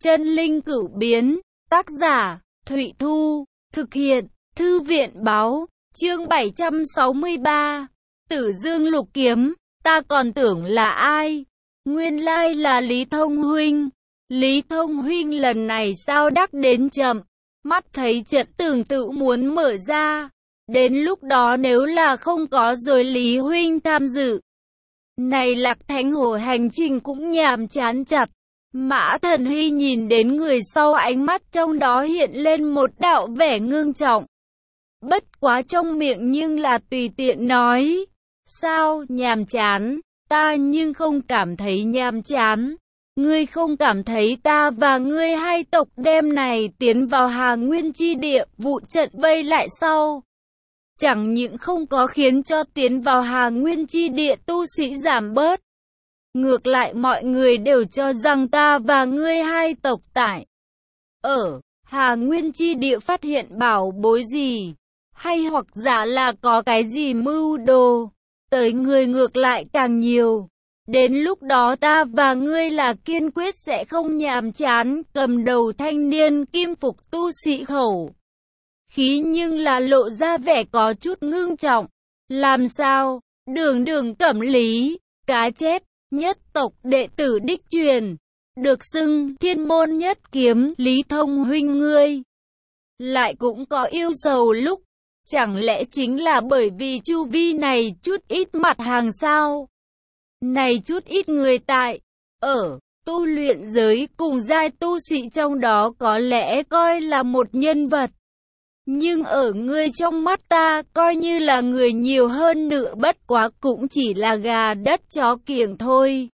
Chân linh cửu biến, tác giả, Thụy Thu, thực hiện, Thư viện báo, chương 763, Tử Dương Lục Kiếm, ta còn tưởng là ai? Nguyên lai là Lý Thông Huynh. Lý Thông Huynh lần này sao đắc đến chậm, mắt thấy trận tường tự muốn mở ra. Đến lúc đó nếu là không có rồi Lý Huynh tham dự, này Lạc Thánh Hồ hành trình cũng nhàm chán chặt. Mã Thần Hy nhìn đến người sau, ánh mắt trong đó hiện lên một đạo vẻ ngưng trọng. Bất quá trong miệng nhưng là tùy tiện nói, sao nhàm chán, ta nhưng không cảm thấy nhàm chán. Ngươi không cảm thấy ta và ngươi hai tộc đêm này tiến vào Hà Nguyên chi địa, vụ trận vây lại sau, chẳng những không có khiến cho tiến vào Hà Nguyên chi địa tu sĩ giảm bớt, ngược lại mọi người đều cho rằng ta và ngươi hai tộc tại ở Hà Nguyên chi địa phát hiện bảo bối gì, hay hoặc giả là có cái gì mưu đồ, tới người ngược lại càng nhiều. Đến lúc đó ta và ngươi là kiên quyết sẽ không nhàm chán. Cầm đầu thanh niên kim phục tu sĩ khẩu khí nhưng là lộ ra vẻ có chút ngưng trọng. Làm sao? Đường Cẩm Lý, cá chép, nhất tộc đệ tử đích truyền, được xưng thiên môn nhất kiếm. Lý Thông Huynh ngươi lại cũng có yêu sầu lúc, chẳng lẽ chính là bởi vì chu vi này chút ít mặt hàng sao? Này chút ít người tại ở tu luyện giới cùng giai tu sĩ trong đó có lẽ coi là một nhân vật, nhưng ở ngươi trong mắt ta coi như là người nhiều hơn nữa, bất quá cũng chỉ là gà đất chó kiểng thôi.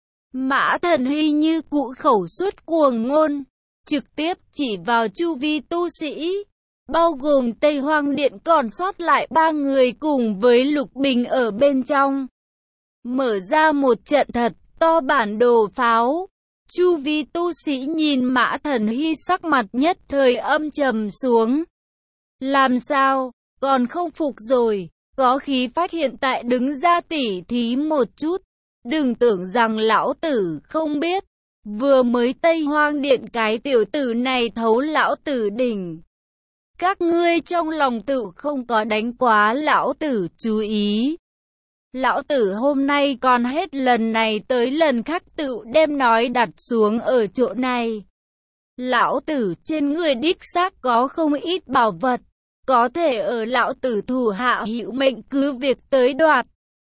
Mã Thần Hy như cụ khẩu suất cuồng ngôn, trực tiếp chỉ vào chu vi tu sĩ, bao gồm Tây Hoang Điện còn sót lại 3 người cùng với Lục Bình ở bên trong. Mở ra một trận thật to bản đồ pháo. Chu vi tu sĩ nhìn Mã Thần Hy sắc mặt nhất thời âm trầm xuống. Làm sao, còn không phục rồi, có khí phách hiện tại đứng ra tỉ thí một chút. Đừng tưởng rằng lão tử không biết, vừa mới Tây Hoang Điện cái tiểu tử này thấu lão tử đỉnh. Các ngươi trong lòng tự không có đánh quá lão tử, chú ý. Lão tử hôm nay còn hết lần này tới lần khác tự đem nói đặt xuống ở chỗ này. Lão tử trên người đích xác có không ít bảo vật, có thể ở lão tử thủ hạ hữu mệnh cứ việc tới đoạt.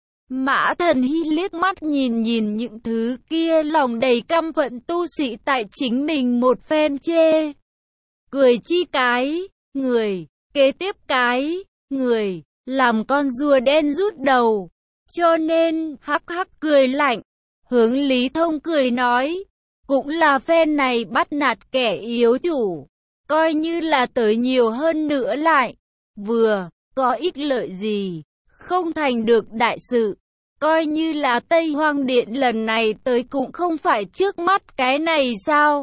Mã Thần Hy liếc mắt nhìn những thứ kia, lòng đầy căm phẫn tu sĩ tại chính mình một phen chê. Cười chi cái, người, kế tiếp cái, người, làm con rùa đen rút đầu. Cho nên, hắc hắc cười lạnh, hướng Lý Thông cười nói, cũng là phen này bắt nạt kẻ yếu chủ, coi như là tới nhiều hơn nữa lại, vừa, có ích lợi gì, không thành được đại sự, coi như là Tây Hoang Điện lần này tới cũng không phải trước mắt cái này sao.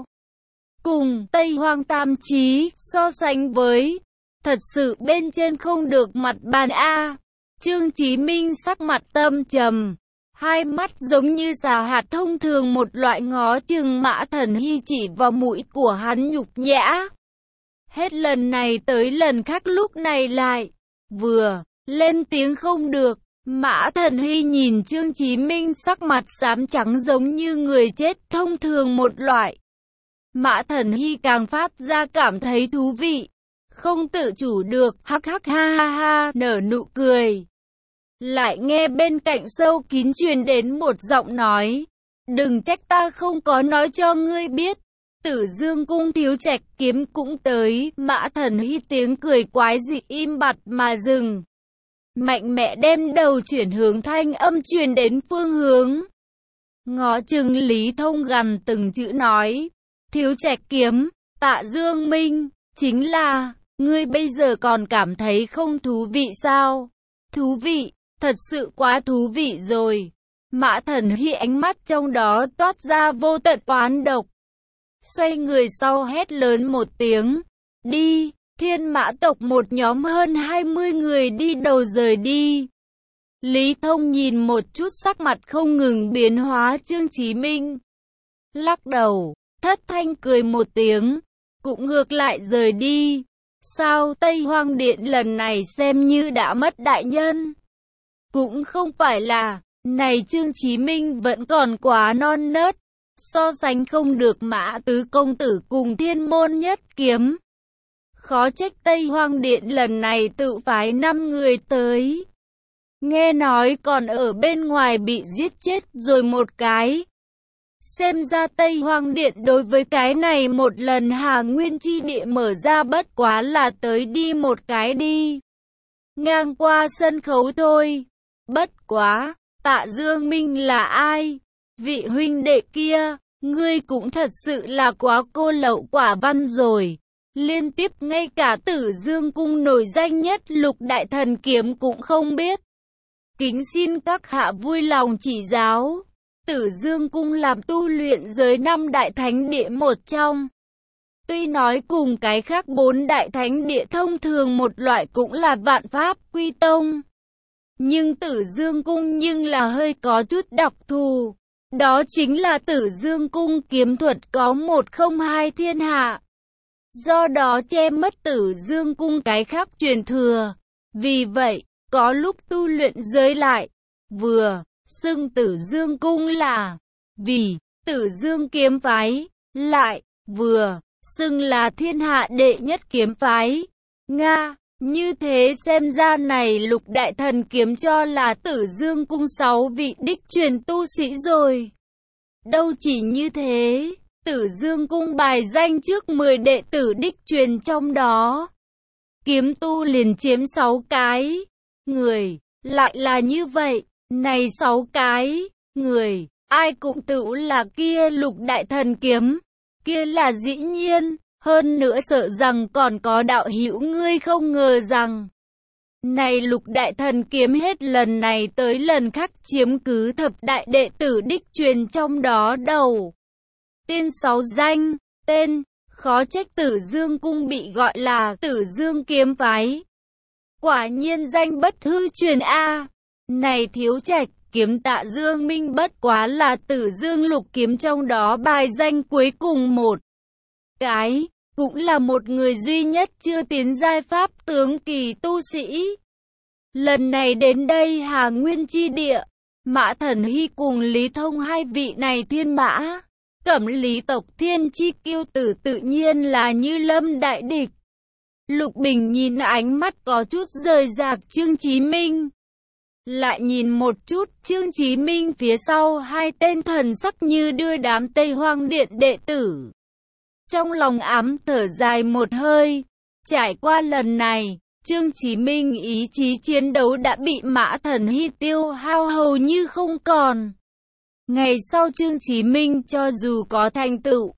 Cùng Tây Hoang Tam Chí so sánh với, thật sự bên trên không được mặt bàn A. Trương Chí Minh sắc mặt tâm trầm, hai mắt giống như xà hạt thông thường một loại, ngó chừng Mã Thần Hy chỉ vào mũi của hắn nhục nhã. Hết lần này tới lần khác lúc này lại, vừa, lên tiếng không được. Mã Thần Hy nhìn Trương Chí Minh sắc mặt xám trắng giống như người chết thông thường một loại. Mã Thần Hy càng phát ra cảm thấy thú vị. Không tự chủ được, hắc hắc ha ha ha, nở nụ cười. Lại nghe bên cạnh sâu kín truyền đến một giọng nói, đừng trách ta không có nói cho ngươi biết, Tử Dương Cung thiếu trạch kiếm cũng tới. Mã Thần Hy tiếng cười quái dị im bặt mà dừng, mạnh mẽ đem đầu chuyển hướng thanh âm truyền đến phương hướng. Ngó chừng Lý Thông gằn từng chữ nói, thiếu trạch kiếm, Tạ Dương Minh, chính là, ngươi bây giờ còn cảm thấy không thú vị sao? Thú vị, thật sự quá thú vị rồi. Mã Thần Hy ánh mắt trong đó toát ra vô tận oán độc. Xoay người sau hét lớn một tiếng, đi. Thiên Mã tộc một nhóm hơn 20 người đi đầu rời đi. Lý Thông nhìn một chút sắc mặt không ngừng biến hóa Trương Chí Minh, lắc đầu, thất thanh cười một tiếng, cũng ngược lại rời đi. Sao Tây Hoang Điện lần này xem như đã mất đại nhân? Cũng không phải là, này Trương Chí Minh vẫn còn quá non nớt, so sánh không được Mã Tứ công tử cùng Thiên Môn Nhất Kiếm. Khó trách Tây Hoang Điện lần này tự phái 5 người tới. Nghe nói còn ở bên ngoài bị giết chết rồi một cái. Xem ra Tây Hoang Điện đối với cái này một lần Hà Nguyên chi địa mở ra bất quá là tới đi một cái đi. Ngang qua sân khấu thôi. Bất quá, Tạ Dương Minh là ai? Vị huynh đệ kia, ngươi cũng thật sự là quá cô lậu quả văn rồi. Liên tiếp ngay cả Tử Dương Cung nổi danh nhất Lục Đại Thần Kiếm cũng không biết. Kính xin các hạ vui lòng chỉ giáo. Tử Dương Cung làm tu luyện giới 5 đại thánh địa một trong. Tuy nói cùng cái khác 4 đại thánh địa thông thường một loại cũng là Vạn Pháp Quy Tông. Nhưng Tử Dương Cung nhưng là hơi có chút đặc thù. Đó chính là Tử Dương Cung kiếm thuật có 102 thiên hạ. Do đó che mất Tử Dương Cung cái khác truyền thừa. Vì vậy, có lúc tu luyện giới lại, vừa xưng Tử Dương Cung là vì Tử Dương kiếm phái, lại vừa xưng là thiên hạ đệ nhất kiếm phái. Nga, như thế xem ra này Lục Đại Thần Kiếm cho là Tử Dương Cung 6 vị đích truyền tu sĩ rồi. Đâu chỉ như thế, Tử Dương Cung bài danh trước 10 đệ tử đích truyền trong đó. Kiếm tu liền chiếm 6 cái. Người, lại là như vậy, này 6 cái, người, ai cũng tự là kia Lục Đại Thần Kiếm, kia là dĩ nhiên, hơn nữa sợ rằng còn có đạo hữu ngươi không ngờ rằng. Này Lục Đại Thần Kiếm hết lần này tới lần khác chiếm cứ thập đại đệ tử đích truyền trong đó đầu. Tên 6 danh, tên, khó trách Tử Dương Cung bị gọi là Tử Dương Kiếm Phái. Quả nhiên danh bất hư truyền a. Này Thiếu Trạch, kiếm Tạ Dương Minh bất quá là Tử Dương Lục Kiếm trong đó bài danh cuối cùng một cái, cũng là một người duy nhất chưa tiến giai pháp tướng kỳ tu sĩ. Lần này đến đây Hà Nguyên chi địa, Mã Thần Hy cùng Lý Thông hai vị này thiên mã, Cẩm Lý tộc thiên chi kiêu tử tự nhiên là như lâm đại địch. Lục Bình nhìn ánh mắt có chút rời rạc Trương Chí Minh. Lại nhìn một chút Trương Chí Minh phía sau hai tên thần sắc như đưa đám Tây Hoang Điện đệ tử. Trong lòng ám thở dài một hơi. Trải qua lần này, Trương Chí Minh ý chí chiến đấu đã bị Mã Thần Hy tiêu hao hầu như không còn. Ngày sau Trương Chí Minh cho dù có thành tựu,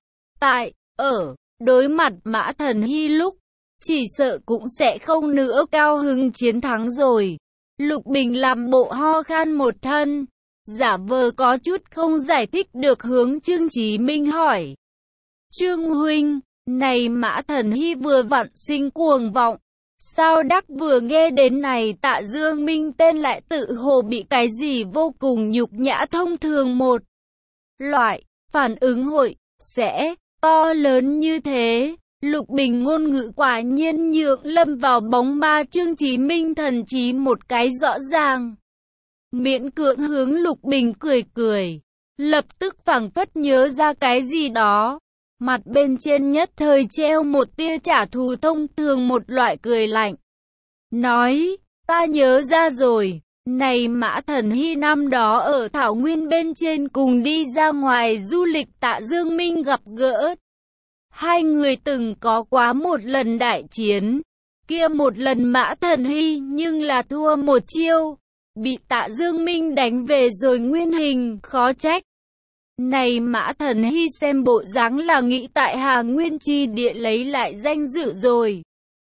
đối mặt Mã Thần Hy lúc, chỉ sợ cũng sẽ không nữa cao hứng chiến thắng rồi. Lục Bình làm bộ ho khan một thân, giả vờ có chút không giải thích được hướng Trương Chí Minh hỏi. Trương huynh, này Mã Thần Hy vừa vặn sinh cuồng vọng, sao đắc vừa nghe đến này Tạ Dương Minh tên lại tự hồ bị cái gì vô cùng nhục nhã thông thường một loại phản ứng hội sẽ to lớn như thế. Lục Bình ngôn ngữ quả nhiên nhượng lâm vào bóng ma Trương Chí Minh thần trí một cái rõ ràng. Miễn cưỡng hướng Lục Bình cười cười, lập tức phảng phất nhớ ra cái gì đó. Mặt bên trên nhất thời treo một tia trả thù thông thường một loại cười lạnh. Nói, ta nhớ ra rồi, này Mã Thần Hy năm đó ở Thảo Nguyên bên trên cùng đi ra ngoài du lịch Tạ Dương Minh gặp gỡ. Hai người từng có quá một lần đại chiến, kia một lần Mã Thần Hy nhưng là thua một chiêu, bị Tạ Dương Minh đánh về rồi nguyên hình, khó trách. Này Mã Thần Hy xem bộ dáng là nghĩ tại Hà Nguyên chi địa lấy lại danh dự rồi.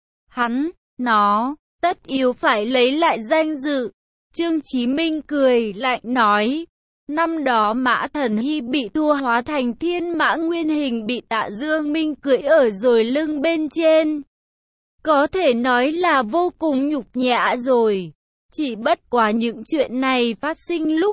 Nó, tất yếu phải lấy lại danh dự. Trương Chí Minh cười lạnh nói. Năm đó Mã Thần Hy bị thua hóa thành thiên mã nguyên hình bị Tạ Dương Minh cưỡi ở rồi lưng bên trên. Có thể nói là vô cùng nhục nhã rồi. Chỉ bất quá những chuyện này phát sinh lúc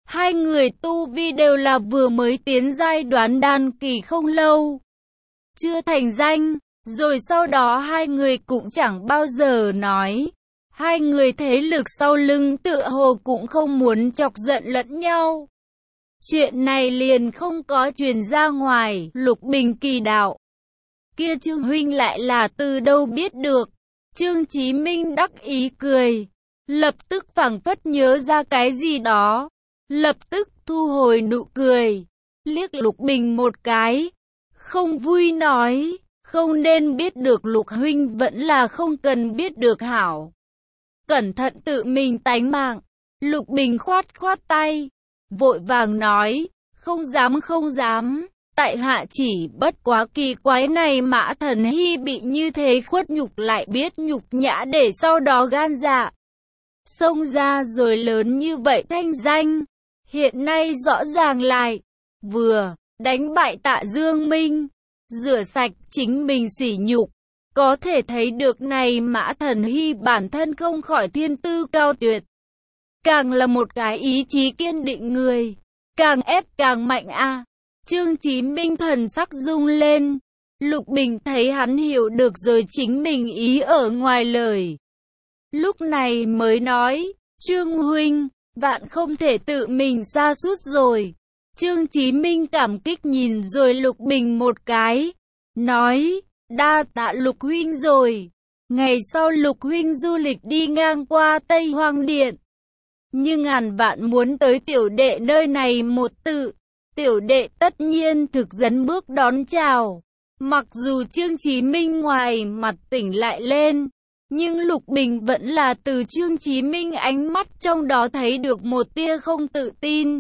Hai người tu vi đều là vừa mới tiến giai đoán đan kỳ không lâu, chưa thành danh, rồi sau đó hai người cũng chẳng bao giờ nói. Hai người thế lực sau lưng tựa hồ cũng không muốn chọc giận lẫn nhau. Chuyện này liền không có truyền ra ngoài. Lục Bình kỳ đạo: kia Trương huynh lại là từ đâu biết được? Trương Chí Minh đắc ý cười, lập tức phảng phất nhớ ra cái gì đó, lập tức thu hồi nụ cười, liếc Lục Bình một cái, không vui nói: không nên biết được Lục huynh vẫn là không cần biết được hảo. Cẩn thận tự mình tánh mạng. Lục Bình khoát khoát tay, vội vàng nói: không dám không dám, tại hạ chỉ bất quá kỳ quái này Mã Thần Hy bị như thế khuất nhục lại biết nhục nhã để sau đó gan dạ xông ra rồi lớn như vậy thanh danh, hiện nay rõ ràng lại vừa đánh bại Tạ Dương Minh, rửa sạch chính mình sỉ nhục. Có thể thấy được này Mã Thần Hy bản thân không khỏi thiên tư cao tuyệt, càng là một cái ý chí kiên định người, càng ép càng mạnh a. Trương Chí Minh thần sắc rung lên, Lục Bình thấy hắn hiểu được rồi chính mình ý ở ngoài lời. Lúc này mới nói: Trương huynh, vạn không thể tự mình sa sút rồi. Trương Chí Minh cảm kích nhìn rồi Lục Bình một cái, nói: đa tạ Lục huynh rồi. Ngày sau Lục huynh du lịch đi ngang qua Tây Hoang Điện, nhưng ngàn vạn muốn tới tiểu đệ nơi này một tự, tiểu đệ tất nhiên thực dấn bước đón chào. Mặc dù Trương Chí Minh ngoài mặt tỉnh lại lên, nhưng Lục Bình vẫn là từ Trương Chí Minh ánh mắt trong đó thấy được một tia không tự tin.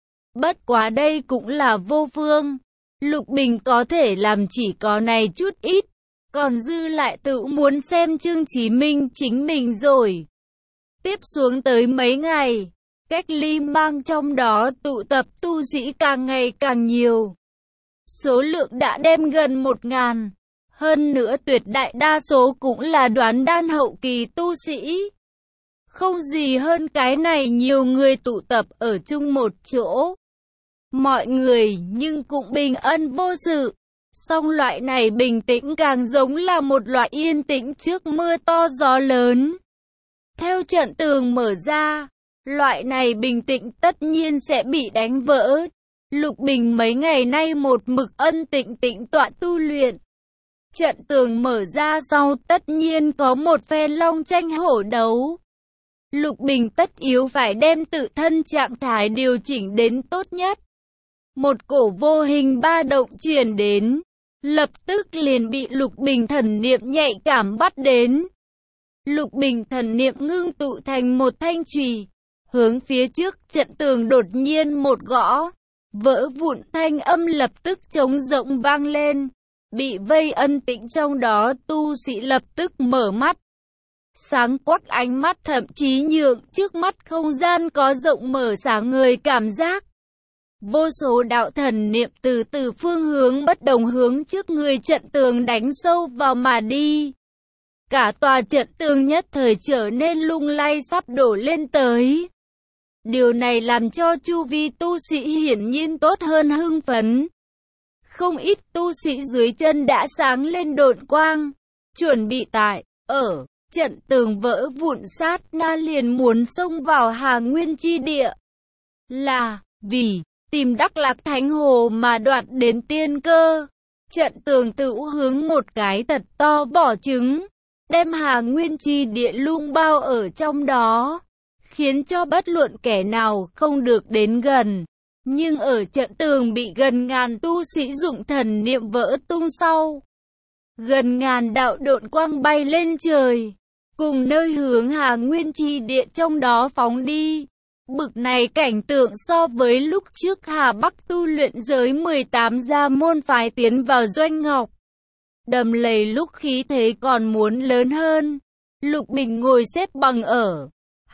Bất quá đây cũng là vô phương, Lục Bình có thể làm chỉ có này chút ít, còn dư lại tự muốn xem Trương Chí Minh chính mình rồi. Tiếp xuống tới mấy ngày, cách ly mang trong đó tụ tập tu sĩ càng ngày càng nhiều. Số lượng đã đem gần 1000, hơn nữa tuyệt đại đa số cũng là đoán đan hậu kỳ tu sĩ. Không gì hơn cái này nhiều người tụ tập ở chung một chỗ. Mọi người nhưng cũng bình an vô sự. Song loại này bình tĩnh càng giống là một loại yên tĩnh trước mưa to gió lớn. Theo trận tường mở ra, loại này bình tĩnh tất nhiên sẽ bị đánh vỡ. Lục Bình mấy ngày nay một mực ân tĩnh tĩnh tọa tu luyện. Trận tường mở ra sau tất nhiên có một phe long tranh hổ đấu. Lục Bình tất yếu phải đem tự thân trạng thái điều chỉnh đến tốt nhất. Một cổ vô hình ba động truyền đến, lập tức liền bị Lục Bình thần niệm nhạy cảm bắt đến. Lục Bình thần niệm ngưng tụ thành một thanh chùy, hướng phía trước trận tường đột nhiên một gõ, vỡ vụn, thanh âm lập tức trống rỗng vang lên. Bị vây ân tĩnh trong đó tu sĩ lập tức mở mắt, sáng quắc ánh mắt, thậm chí nhượng trước mắt không gian có rộng mở sáng người cảm giác. Vô số đạo thần niệm từ phương hướng bất đồng hướng trước người trận tường đánh sâu vào mà đi. Cả tòa trận tường nhất thời trở nên lung lay sắp đổ lên tới. Điều này làm cho chu vi tu sĩ hiển nhiên tốt hơn hưng phấn. Không ít tu sĩ dưới chân đã sáng lên độn quang, chuẩn bị tại ở trận tường vỡ vụn sát na liền muốn xông vào Hà Nguyên chi địa. Là vì tìm Đắc Lạc Thánh Hồ mà đoạt đến tiên cơ. Trận tường tự hướng một cái thật to vỏ trứng, đem Hà Nguyên chi địa lung bao ở trong đó, khiến cho bất luận kẻ nào không được đến gần. Nhưng ở trận tường bị gần ngàn tu sĩ dụng thần niệm vỡ tung sau, gần ngàn đạo độn quang bay lên trời, cùng nơi hướng Hà Nguyên chi địa trong đó phóng đi. Bực này cảnh tượng so với lúc trước Hà Bắc tu luyện giới 18 gia môn phái tiến vào Doanh Ngọc Đầm Lầy lúc khí thế còn muốn lớn hơn. Lục Bình ngồi xếp bằng ở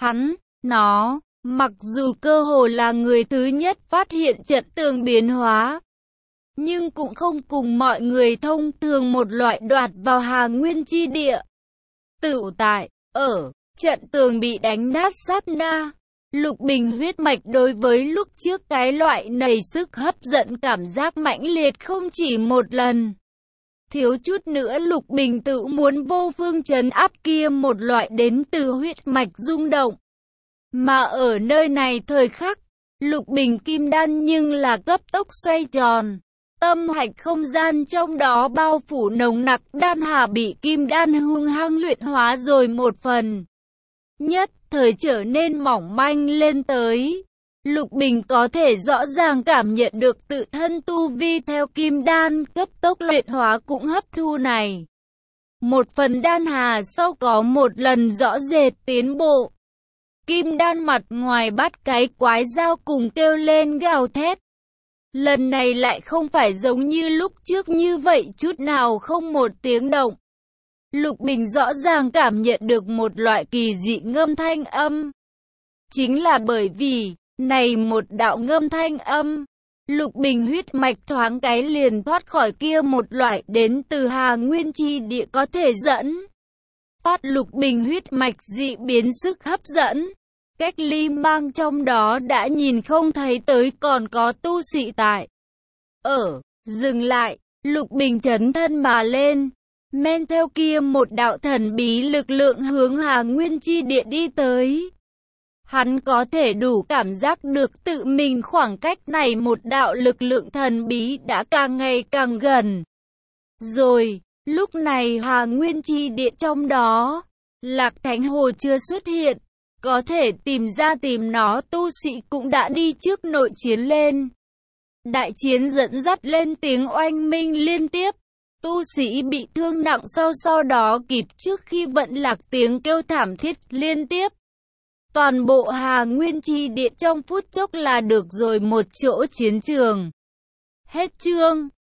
nó, mặc dù cơ hồ là người thứ nhất phát hiện trận tường biến hóa, nhưng cũng không cùng mọi người thông thường một loại đoạt vào Hà Nguyên chi địa. Tựu tại, ở trận tường bị đánh nát sát na, Lục bình huyết mạch đối với lúc trước cái loại nảy sức hấp dẫn cảm giác mãnh liệt không chỉ một lần. Thiếu chút nữa Lục Bình tự muốn vô phương trấn áp kia một loại đến từ huyết mạch rung động. Mà ở nơi này thời khắc, Lục Bình kim đan nhưng là cấp tốc xoay tròn. Tâm hạch không gian trong đó bao phủ nồng nặc đan hà bị kim đan hung hăng luyện hóa rồi một phần. Nhất thời trở nên mỏng manh lên tới. Lục Bình có thể rõ ràng cảm nhận được tự thân tu vi theo kim đan cấp tốc luyện hóa cũng hấp thu này. Một phần đan hà sau có một lần rõ rệt tiến bộ. Kim đan mặt ngoài bắt cái quái dao cùng kêu lên gào thét. Lần này lại không phải giống như lúc trước như vậy chút nào không một tiếng động. Lục Bình rõ ràng cảm nhận được một loại kỳ dị ngâm thanh âm. Chính là bởi vì này một đạo ngâm thanh âm, Lục Bình huyết mạch thoáng cái liền thoát khỏi kia một loại đến từ Hà Nguyên chi địa có thể dẫn. Phát Lục Bình huyết mạch dị biến sức hấp dẫn. Cách ly mang trong đó đã nhìn không thấy tới còn có tu sĩ tại. Dừng lại, Lục Bình chấn thân mà lên. Men theo kia một đạo thần bí lực lượng hướng Hà Nguyên chi địa đi tới. Hắn có thể đủ cảm giác được tự mình khoảng cách này một đạo lực lượng thần bí đã càng ngày càng gần. Rồi, lúc này Hà Nguyên chi địa trong đó, Lạc Thánh Hồ chưa xuất hiện, có thể tìm nó tu sĩ cũng đã đi trước nội chiến lên. Đại chiến dẫn dắt lên tiếng oanh minh liên tiếp, tu sĩ bị thương nặng sau đó kịp trước khi vận lạc tiếng kêu thảm thiết liên tiếp. Toàn bộ Hà Nguyên chi địa trong phút chốc là được rồi một chỗ chiến trường. Hết chương.